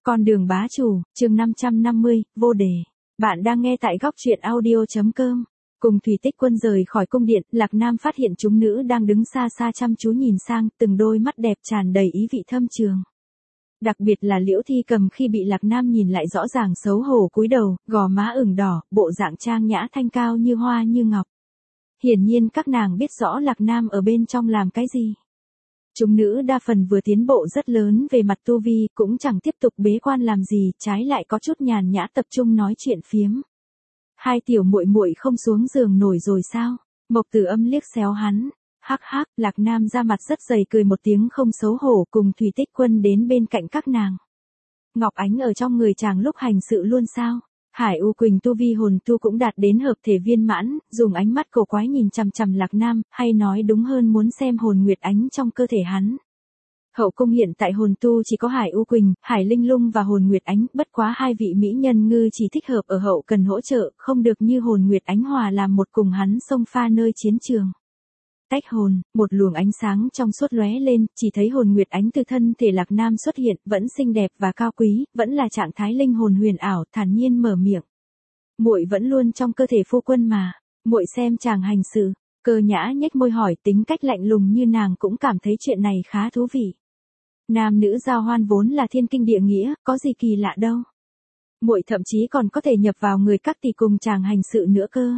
Con đường bá chủ, chương 550, vô đề. Bạn đang nghe tại góc truyện audio.com. Cùng Thủy Tích Quân rời khỏi cung điện, Lạc Nam phát hiện chúng nữ đang đứng xa xa chăm chú nhìn sang, từng đôi mắt đẹp tràn đầy ý vị thâm trường. Đặc biệt là Liễu Thi Cầm khi bị Lạc Nam nhìn lại rõ ràng xấu hổ cúi đầu, gò má ửng đỏ, bộ dạng trang nhã thanh cao như hoa như ngọc. Hiển nhiên các nàng biết rõ Lạc Nam ở bên trong làm cái gì. Chúng nữ đa phần vừa tiến bộ rất lớn về mặt tu vi, cũng chẳng tiếp tục bế quan làm gì, trái lại có chút nhàn nhã tập trung nói chuyện phiếm. Hai tiểu muội muội không xuống giường nổi rồi sao? Mộc Tử Âm liếc xéo hắn. Hắc hắc, Lạc Nam ra mặt rất dày cười một tiếng không xấu hổ, cùng Thủy Tích Quân đến bên cạnh các nàng. Ngọc Ánh ở trong người chàng lúc hành sự luôn sao? Hải U Quỳnh tu vi hồn tu cũng đạt đến hợp thể viên mãn, dùng ánh mắt cổ quái nhìn chằm chằm Lạc Nam, hay nói đúng hơn muốn xem hồn nguyệt ánh trong cơ thể hắn. Hậu cung hiện tại hồn tu chỉ có Hải U Quỳnh, Hải Linh Lung và hồn nguyệt ánh, bất quá hai vị mỹ nhân ngư chỉ thích hợp ở hậu cần hỗ trợ, không được như hồn nguyệt ánh hòa làm một cùng hắn xông pha nơi chiến trường. Tách hồn, một luồng ánh sáng trong suốt lóe lên, chỉ thấy hồn nguyệt ánh từ thân thể Lạc Nam xuất hiện, vẫn xinh đẹp và cao quý, vẫn là trạng thái linh hồn huyền ảo, thản nhiên mở miệng. Muội vẫn luôn trong cơ thể phu quân mà, muội xem chàng hành sự. Cơ Nhã nhếch môi hỏi, tính cách lạnh lùng như nàng cũng cảm thấy chuyện này khá thú vị. Nam nữ giao hoan vốn là thiên kinh địa nghĩa, có gì kỳ lạ đâu. Muội thậm chí còn có thể nhập vào người các tỷ cùng chàng hành sự nữa cơ.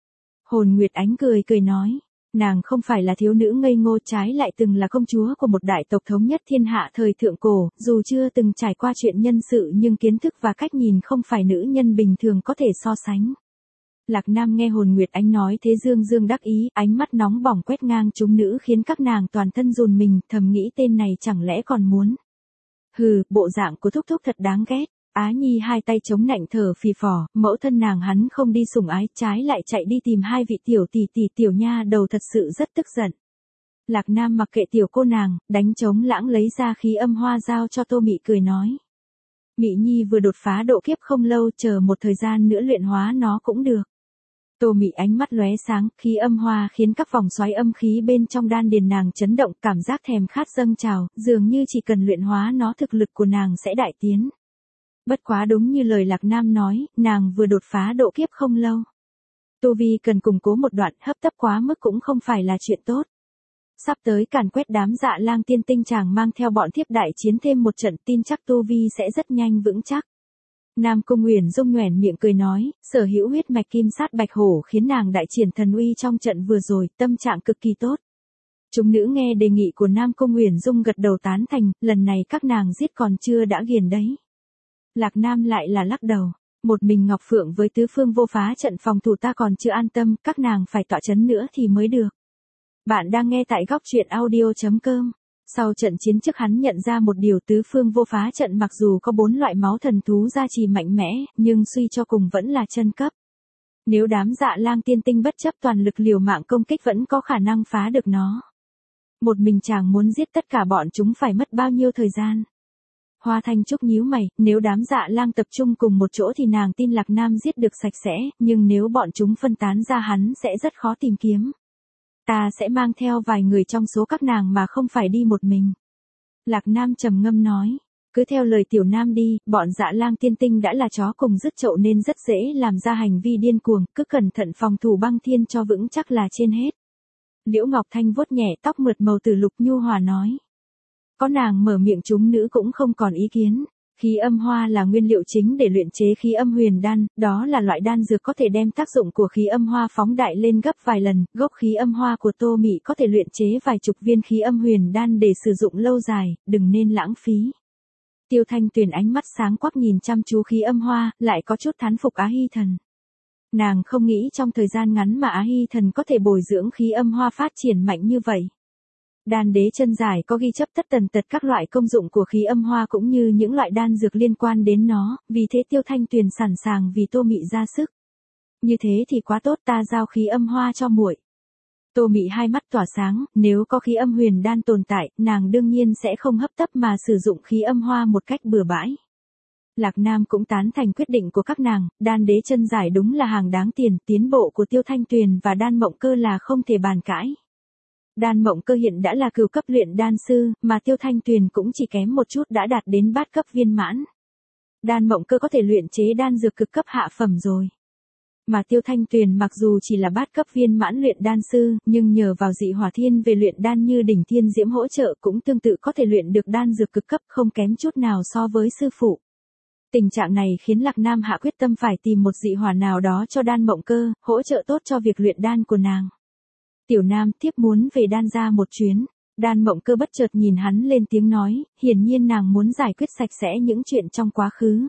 Hồn nguyệt ánh cười cười nói. Nàng không phải là thiếu nữ ngây ngô, trái lại từng là công chúa của một đại tộc thống nhất thiên hạ thời thượng cổ, dù chưa từng trải qua chuyện nhân sự nhưng kiến thức và cách nhìn không phải nữ nhân bình thường có thể so sánh. Lạc Nam nghe hồn nguyệt ánh nói thế dương dương đắc ý, ánh mắt nóng bỏng quét ngang chúng nữ khiến các nàng toàn thân run mình, thầm nghĩ tên này chẳng lẽ còn muốn. Hừ, bộ dạng của thúc thúc thật đáng ghét. Á Nhi hai tay chống nạnh thở phì phò, mẫu thân nàng hắn không đi sủng ái, trái lại chạy đi tìm hai vị tiểu tỷ tỷ tiểu nha đầu, thật sự rất tức giận. Lạc Nam mặc kệ tiểu cô nàng, đánh trống lãng lấy ra khí âm hoa giao cho Tô Mị cười nói. Mị Nhi vừa đột phá độ kiếp không lâu, chờ một thời gian nữa luyện hóa nó cũng được. Tô Mị ánh mắt lóe sáng, khí âm hoa khiến các vòng xoáy âm khí bên trong đan điền nàng chấn động, cảm giác thèm khát dâng trào, dường như chỉ cần luyện hóa nó thực lực của nàng sẽ đại tiến. Bất quá đúng như lời Lạc Nam nói, nàng vừa đột phá độ kiếp không lâu. Tu vi cần củng cố một đoạn, hấp tấp quá mức cũng không phải là chuyện tốt. Sắp tới càn quét đám Dạ Lang tiên tinh, chàng mang theo bọn thiếp đại chiến thêm một trận, tin chắc tu vi sẽ rất nhanh vững chắc. Nam Cung Uyển Dung nhoẻn miệng cười nói, sở hữu huyết mạch kim sát bạch hổ khiến nàng đại triển thần uy trong trận vừa rồi, tâm trạng cực kỳ tốt. Chúng nữ nghe đề nghị của Nam Cung Uyển Dung gật đầu tán thành, lần này các nàng giết còn chưa đã ghiền đấy. Lạc Nam lại là lắc đầu, một mình Ngọc Phượng với tứ phương vô phá trận phòng thủ ta còn chưa an tâm, các nàng phải tọa chấn nữa thì mới được. Bạn đang nghe tại góc truyện audio.com. Sau trận chiến trước hắn nhận ra một điều, tứ phương vô phá trận mặc dù có 4 loại máu thần thú gia trì mạnh mẽ, nhưng suy cho cùng vẫn là chân cấp. Nếu đám Dạ Lang tiên tinh bất chấp toàn lực liều mạng công kích vẫn có khả năng phá được nó. Một mình chàng muốn giết tất cả bọn chúng phải mất bao nhiêu thời gian? Hoa Thanh Trúc nhíu mày, nếu đám Dạ Lang tập trung cùng một chỗ thì nàng tin Lạc Nam giết được sạch sẽ, nhưng nếu bọn chúng phân tán ra hắn sẽ rất khó tìm kiếm. Ta sẽ mang theo vài người trong số các nàng mà không phải đi một mình. Lạc Nam trầm ngâm nói, cứ theo lời tiểu Nam đi, bọn Dạ Lang tiên tinh đã là chó cùng dứt chậu nên rất dễ làm ra hành vi điên cuồng, cứ cẩn thận phòng thủ băng thiên cho vững chắc là trên hết. Liễu Ngọc Thanh vuốt nhẹ tóc mượt màu từ lục nhu hòa nói. Có nàng mở miệng chúng nữ cũng không còn ý kiến. Khí âm hoa là nguyên liệu chính để luyện chế khí âm huyền đan, đó là loại đan dược có thể đem tác dụng của khí âm hoa phóng đại lên gấp vài lần, gốc khí âm hoa của Tô Mị có thể luyện chế vài chục viên khí âm huyền đan để sử dụng lâu dài, đừng nên lãng phí. Tiêu Thanh Tuyền ánh mắt sáng quắc nhìn chăm chú khí âm hoa, lại có chút thán phục Á Hy Thần. Nàng không nghĩ trong thời gian ngắn mà Á Hy Thần có thể bồi dưỡng khí âm hoa phát triển mạnh như vậy. Đan đế chân giải có ghi chép tất tần tật các loại công dụng của khí âm hoa cũng như những loại đan dược liên quan đến nó, vì thế Tiêu Thanh Tuyền sẵn sàng vì Tô Mị ra sức. Như thế thì quá tốt, ta giao khí âm hoa cho muội. Tô Mị hai mắt tỏa sáng, nếu có khí âm huyền đan tồn tại, nàng đương nhiên sẽ không hấp tấp mà sử dụng khí âm hoa một cách bừa bãi. Lạc Nam cũng tán thành quyết định của các nàng, đan đế chân giải đúng là hàng đáng tiền, tiến bộ của Tiêu Thanh Tuyền và Đan Mộng Cơ là không thể bàn cãi. Đan Mộng Cơ hiện đã là cửu cấp luyện đan sư, mà Tiêu Thanh Tuyền cũng chỉ kém một chút đã đạt đến bát cấp viên mãn. Đan Mộng Cơ có thể luyện chế đan dược cực cấp hạ phẩm rồi. Mà Tiêu Thanh Tuyền mặc dù chỉ là bát cấp viên mãn luyện đan sư, nhưng nhờ vào dị hỏa thiên về luyện đan như đỉnh thiên diễm hỗ trợ cũng tương tự có thể luyện được đan dược cực cấp không kém chút nào so với sư phụ. Tình trạng này khiến Lạc Nam hạ quyết tâm phải tìm một dị hỏa nào đó cho Đan Mộng Cơ, hỗ trợ tốt cho việc luyện đan của nàng. Tiểu Nam tiếp muốn về đan gia một chuyến. Đan Mộng Cơ bất chợt nhìn hắn lên tiếng nói, hiển nhiên nàng muốn giải quyết sạch sẽ những chuyện trong quá khứ.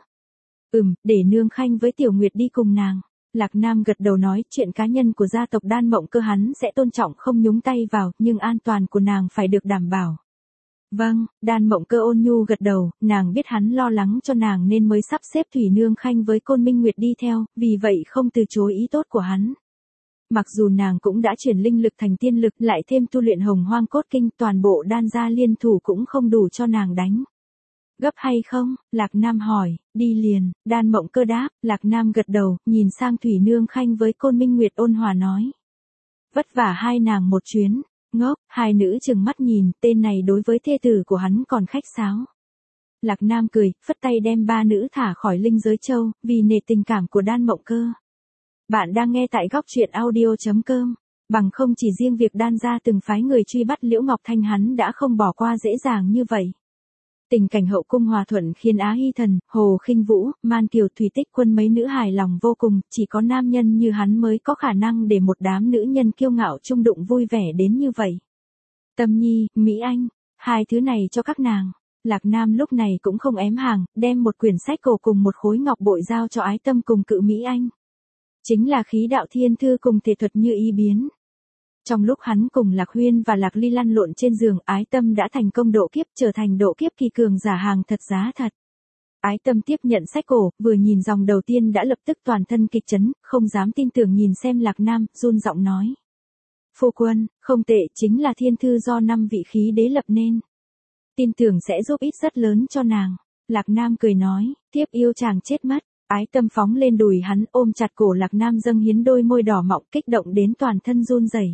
Để Nương Khanh với Tiểu Nguyệt đi cùng nàng. Lạc Nam gật đầu nói, chuyện cá nhân của gia tộc Đan Mộng Cơ hắn sẽ tôn trọng không nhúng tay vào, nhưng an toàn của nàng phải được đảm bảo. Vâng, Đan Mộng Cơ ôn nhu gật đầu, nàng biết hắn lo lắng cho nàng nên mới sắp xếp Thủy Nương Khanh với Côn Minh Nguyệt đi theo, vì vậy không từ chối ý tốt của hắn. Mặc dù nàng cũng đã chuyển linh lực thành tiên lực lại thêm tu luyện Hồng Hoang Cốt Kinh, toàn bộ đan gia liên thủ cũng không đủ cho nàng đánh. Gấp hay không? Lạc Nam hỏi. Đi liền. Đan Mộng Cơ đáp. Lạc Nam gật đầu, nhìn sang Thủy Nương Khanh với Côn Minh Nguyệt ôn hòa nói. Vất vả hai nàng một chuyến. Ngốc, hai nữ trừng mắt nhìn, tên này đối với thê tử của hắn còn khách sáo. Lạc Nam cười, phất tay đem ba nữ thả khỏi linh giới châu, vì nể tình cảm của Đan Mộng Cơ. Bạn đang nghe tại góc truyện audio.com. Bằng không chỉ riêng việc đan gia từng phái người truy bắt Liễu Ngọc Thanh hắn đã không bỏ qua dễ dàng như vậy. Tình cảnh hậu cung hòa thuận khiến Á Hy Thần, Hồ Khinh Vũ, Man Kiều, Thủy Tích Quân mấy nữ hài lòng vô cùng, chỉ có nam nhân như hắn mới có khả năng để một đám nữ nhân kiêu ngạo chung đụng vui vẻ đến như vậy. Tâm Nhi, Mỹ Anh, hai thứ này cho các nàng. Lạc Nam lúc này cũng không ém hàng, đem một quyển sách cổ cùng một khối ngọc bội giao cho Ái Tâm cùng Cự Mỹ Anh. Chính là khí đạo thiên thư cùng thể thuật như ý biến. Trong lúc hắn cùng Lạc Huyên và Lạc Ly lăn lộn trên giường, Ái Tâm đã thành công độ kiếp, trở thành độ kiếp kỳ cường giả hàng thật giá thật. Ái Tâm tiếp nhận sách cổ, vừa nhìn dòng đầu tiên đã lập tức toàn thân kịch chấn, không dám tin tưởng nhìn xem Lạc Nam, run giọng nói. Phu quân, không tệ, chính là thiên thư do 5 vị khí đế lập nên. Tin tưởng sẽ giúp ích rất lớn cho nàng. Lạc Nam cười nói, tiếp yêu chàng chết mất. Ái Tâm phóng lên đùi hắn, ôm chặt cổ Lạc Nam dâng hiến đôi môi đỏ mọng, kích động đến toàn thân run rẩy.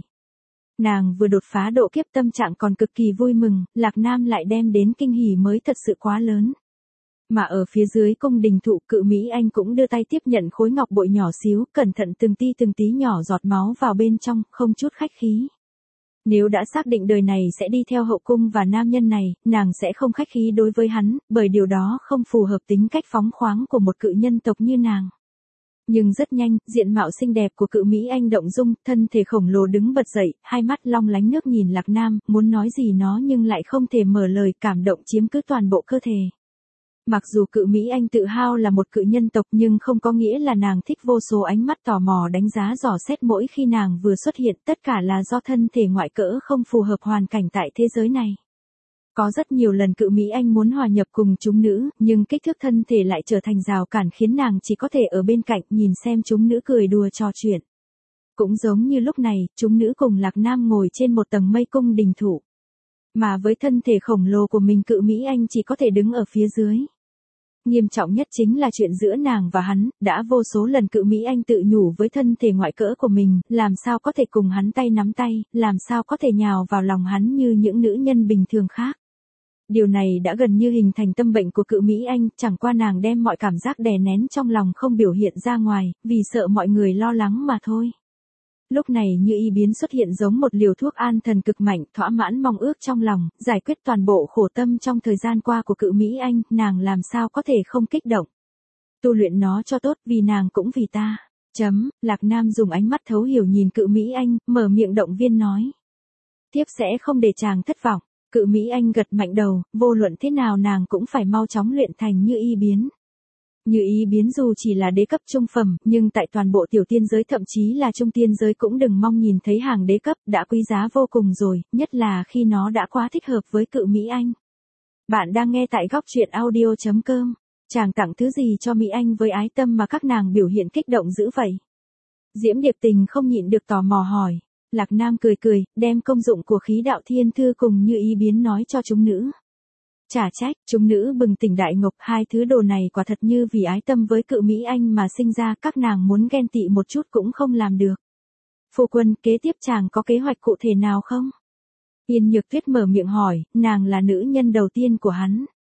Nàng vừa đột phá độ kiếp, tâm trạng còn cực kỳ vui mừng, Lạc Nam lại đem đến kinh hỉ mới thật sự quá lớn. Mà ở phía dưới cung đình thụ, Cự Mỹ Anh cũng đưa tay tiếp nhận khối ngọc bội nhỏ xíu, cẩn thận từng tí nhỏ giọt máu vào bên trong, không chút khách khí. Nếu đã xác định đời này sẽ đi theo hậu cung và nam nhân này, nàng sẽ không khách khí đối với hắn, bởi điều đó không phù hợp tính cách phóng khoáng của một cự nhân tộc như nàng. Nhưng rất nhanh, diện mạo xinh đẹp của Cự Mỹ Anh động dung, thân thể khổng lồ đứng bật dậy, hai mắt long lánh nước nhìn Lạc Nam, muốn nói gì nó nhưng lại không thể mở lời, cảm động chiếm cứ toàn bộ cơ thể. Mặc dù Cự Mỹ Anh tự hao là một cự nhân tộc nhưng không có nghĩa là nàng thích vô số ánh mắt tò mò đánh giá dò xét mỗi khi nàng vừa xuất hiện, tất cả là do thân thể ngoại cỡ không phù hợp hoàn cảnh tại thế giới này. Có rất nhiều lần Cự Mỹ Anh muốn hòa nhập cùng chúng nữ, nhưng kích thước thân thể lại trở thành rào cản khiến nàng chỉ có thể ở bên cạnh nhìn xem chúng nữ cười đùa trò chuyện. Cũng giống như lúc này, chúng nữ cùng Lạc Nam ngồi trên một tầng mây cung đình thụ. Mà với thân thể khổng lồ của mình, Cự Mỹ Anh chỉ có thể đứng ở phía dưới. Nghiêm trọng nhất chính là chuyện giữa nàng và hắn, đã vô số lần Cự Mỹ Anh tự nhủ với thân thể ngoại cỡ của mình, làm sao có thể cùng hắn tay nắm tay, làm sao có thể nhào vào lòng hắn như những nữ nhân bình thường khác. Điều này đã gần như hình thành tâm bệnh của Cự Mỹ Anh, chẳng qua nàng đem mọi cảm giác đè nén trong lòng không biểu hiện ra ngoài, vì sợ mọi người lo lắng mà thôi. Lúc này Như Ý biến xuất hiện giống một liều thuốc an thần cực mạnh, thỏa mãn mong ước trong lòng, giải quyết toàn bộ khổ tâm trong thời gian qua của Cự Mỹ Anh, nàng làm sao có thể không kích động. Tu luyện nó cho tốt, vì nàng cũng vì ta. Lạc Nam dùng ánh mắt thấu hiểu nhìn Cự Mỹ Anh, mở miệng động viên nói. Thiếp sẽ không để chàng thất vọng. Cự Mỹ Anh gật mạnh đầu, vô luận thế nào nàng cũng phải mau chóng luyện thành Như Ý biến. Như Ý biến dù chỉ là đế cấp trung phẩm, nhưng tại toàn bộ tiểu tiên giới thậm chí là trung tiên giới cũng đừng mong nhìn thấy hàng đế cấp, đã quý giá vô cùng rồi, nhất là khi nó đã quá thích hợp với Cự Mỹ Anh. Bạn đang nghe tại góc truyện audio.com. Chàng tặng thứ gì cho Mỹ Anh với Ái Tâm mà các nàng biểu hiện kích động dữ vậy? Diễm Điệp Tình không nhịn được tò mò hỏi. Lạc Nam cười cười, đem công dụng của khí đạo thiên thư cùng Như Ý biến nói cho chúng nữ. Chả trách, chúng nữ bừng tỉnh đại ngộ, hai thứ đồ này quả thật như vì Ái Tâm với Cự Mỹ Anh mà sinh ra, các nàng muốn ghen tị một chút cũng không làm được. Phu quân, kế tiếp chàng có kế hoạch cụ thể nào không? Yên Nhược Tuyết mở miệng hỏi, nàng là nữ nhân đầu tiên của hắn.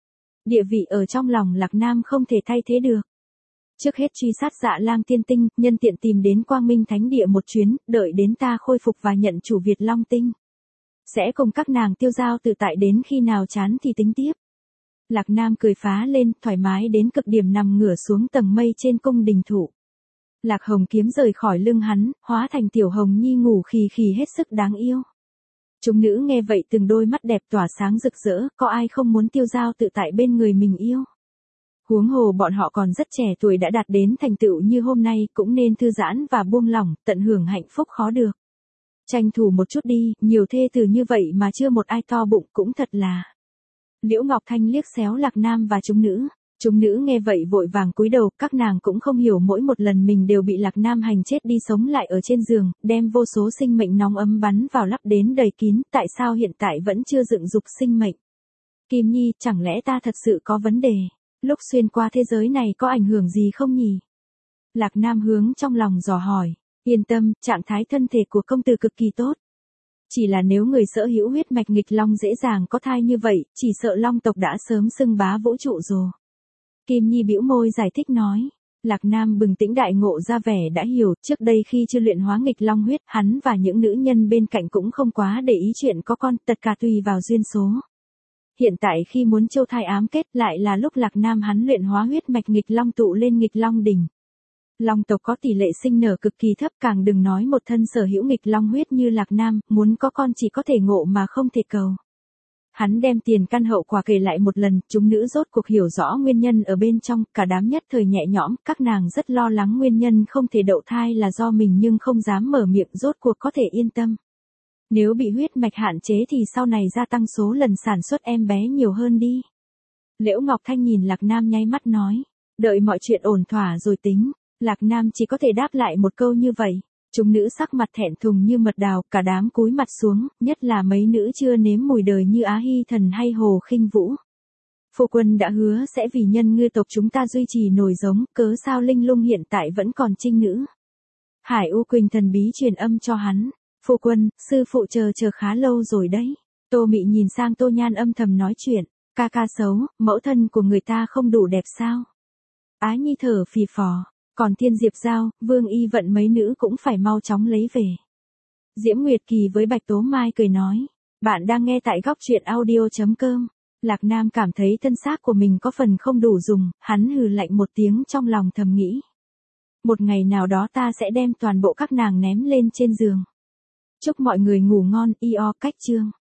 Địa vị ở trong lòng Lạc Nam không thể thay thế được. Trước hết truy sát Dạ Lang tiên tinh, nhân tiện tìm đến Quang Minh Thánh Địa một chuyến, đợi đến ta khôi phục và nhận chủ Việt Long Tinh. Sẽ cùng các nàng tiêu giao tự tại đến khi nào chán thì tính tiếp. Lạc Nam cười phá lên, thoải mái đến cực điểm nằm ngửa xuống tầng mây trên cung đình thụ. Lạc Hồng kiếm rời khỏi lưng hắn, hóa thành tiểu hồng nhi ngủ khì khì hết sức đáng yêu. Chúng nữ nghe vậy từng đôi mắt đẹp tỏa sáng rực rỡ, có ai không muốn tiêu giao tự tại bên người mình yêu. Huống hồ bọn họ còn rất trẻ tuổi đã đạt đến thành tựu như hôm nay, cũng nên thư giãn và buông lỏng, tận hưởng hạnh phúc khó được. Tranh thủ một chút đi, nhiều thê từ như vậy mà chưa một ai to bụng cũng thật là. Liễu Ngọc Thanh liếc xéo Lạc Nam và chúng nữ. Chúng nữ nghe vậy vội vàng cúi đầu, các nàng cũng không hiểu mỗi một lần mình đều bị Lạc Nam hành chết đi sống lại ở trên giường, đem vô số sinh mệnh nóng ấm bắn vào lắp đến đầy kín, tại sao hiện tại vẫn chưa dựng dục sinh mệnh. Kim Nhi, chẳng lẽ ta thật sự có vấn đề, lúc xuyên qua thế giới này có ảnh hưởng gì không nhỉ? Lạc Nam hướng trong lòng dò hỏi, yên tâm, trạng thái thân thể của công tử cực kỳ tốt. Chỉ là nếu người sở hữu huyết mạch nghịch long dễ dàng có thai như vậy, chỉ sợ long tộc đã sớm xưng bá vũ trụ rồi. Kim Nhi bĩu môi giải thích nói. Lạc Nam bừng tỉnh đại ngộ ra vẻ đã hiểu, trước đây khi chưa luyện hóa nghịch long huyết, hắn và những nữ nhân bên cạnh cũng không quá để ý chuyện có con, tất cả tùy vào duyên số. Hiện tại khi muốn châu thai ám kết lại là lúc Lạc Nam hắn luyện hóa huyết mạch nghịch long tụ lên nghịch long đỉnh. Long tộc có tỷ lệ sinh nở cực kỳ thấp, càng đừng nói một thân sở hữu nghịch long huyết như Lạc Nam, muốn có con chỉ có thể ngộ mà không thể cầu. Hắn đem tiền căn hậu quả kể lại một lần, chúng nữ rốt cuộc hiểu rõ nguyên nhân ở bên trong, cả đám nhất thời nhẹ nhõm, các nàng rất lo lắng nguyên nhân không thể đậu thai là do mình nhưng không dám mở miệng, rốt cuộc có thể yên tâm. Nếu bị huyết mạch hạn chế thì sau này gia tăng số lần sản xuất em bé nhiều hơn đi. Liễu Ngọc Thanh nhìn Lạc Nam nháy mắt nói, đợi mọi chuyện ổn thỏa rồi tính. Lạc Nam chỉ có thể đáp lại một câu như vậy. Chúng nữ sắc mặt thẹn thùng như mật đào, cả đám cúi mặt xuống, nhất là mấy nữ chưa nếm mùi đời như Á Hy Thần hay Hồ Khinh Vũ. Phu quân đã hứa sẽ vì nhân ngư tộc chúng ta duy trì nổi giống, cớ sao Linh Lung hiện tại vẫn còn trinh nữ. Hải U Quỳnh thần bí truyền âm cho hắn, phu quân, sư phụ chờ khá lâu rồi đấy. Tô Mị nhìn sang Tô Nhan âm thầm nói chuyện, ca ca xấu, mẫu thân của người ta không đủ đẹp sao? Ái Nhi thở phì phò. Còn Thiên Diệp Giao, Vương Y Vận mấy nữ cũng phải mau chóng lấy về. Diễm Nguyệt Kỳ với Bạch Tố Mai cười nói, bạn đang nghe tại góc truyện audio.com. Lạc Nam cảm thấy thân xác của mình có phần không đủ dùng, hắn hừ lạnh một tiếng trong lòng thầm nghĩ. Một ngày nào đó ta sẽ đem toàn bộ các nàng ném lên trên giường. Chúc mọi người ngủ ngon, cách chương.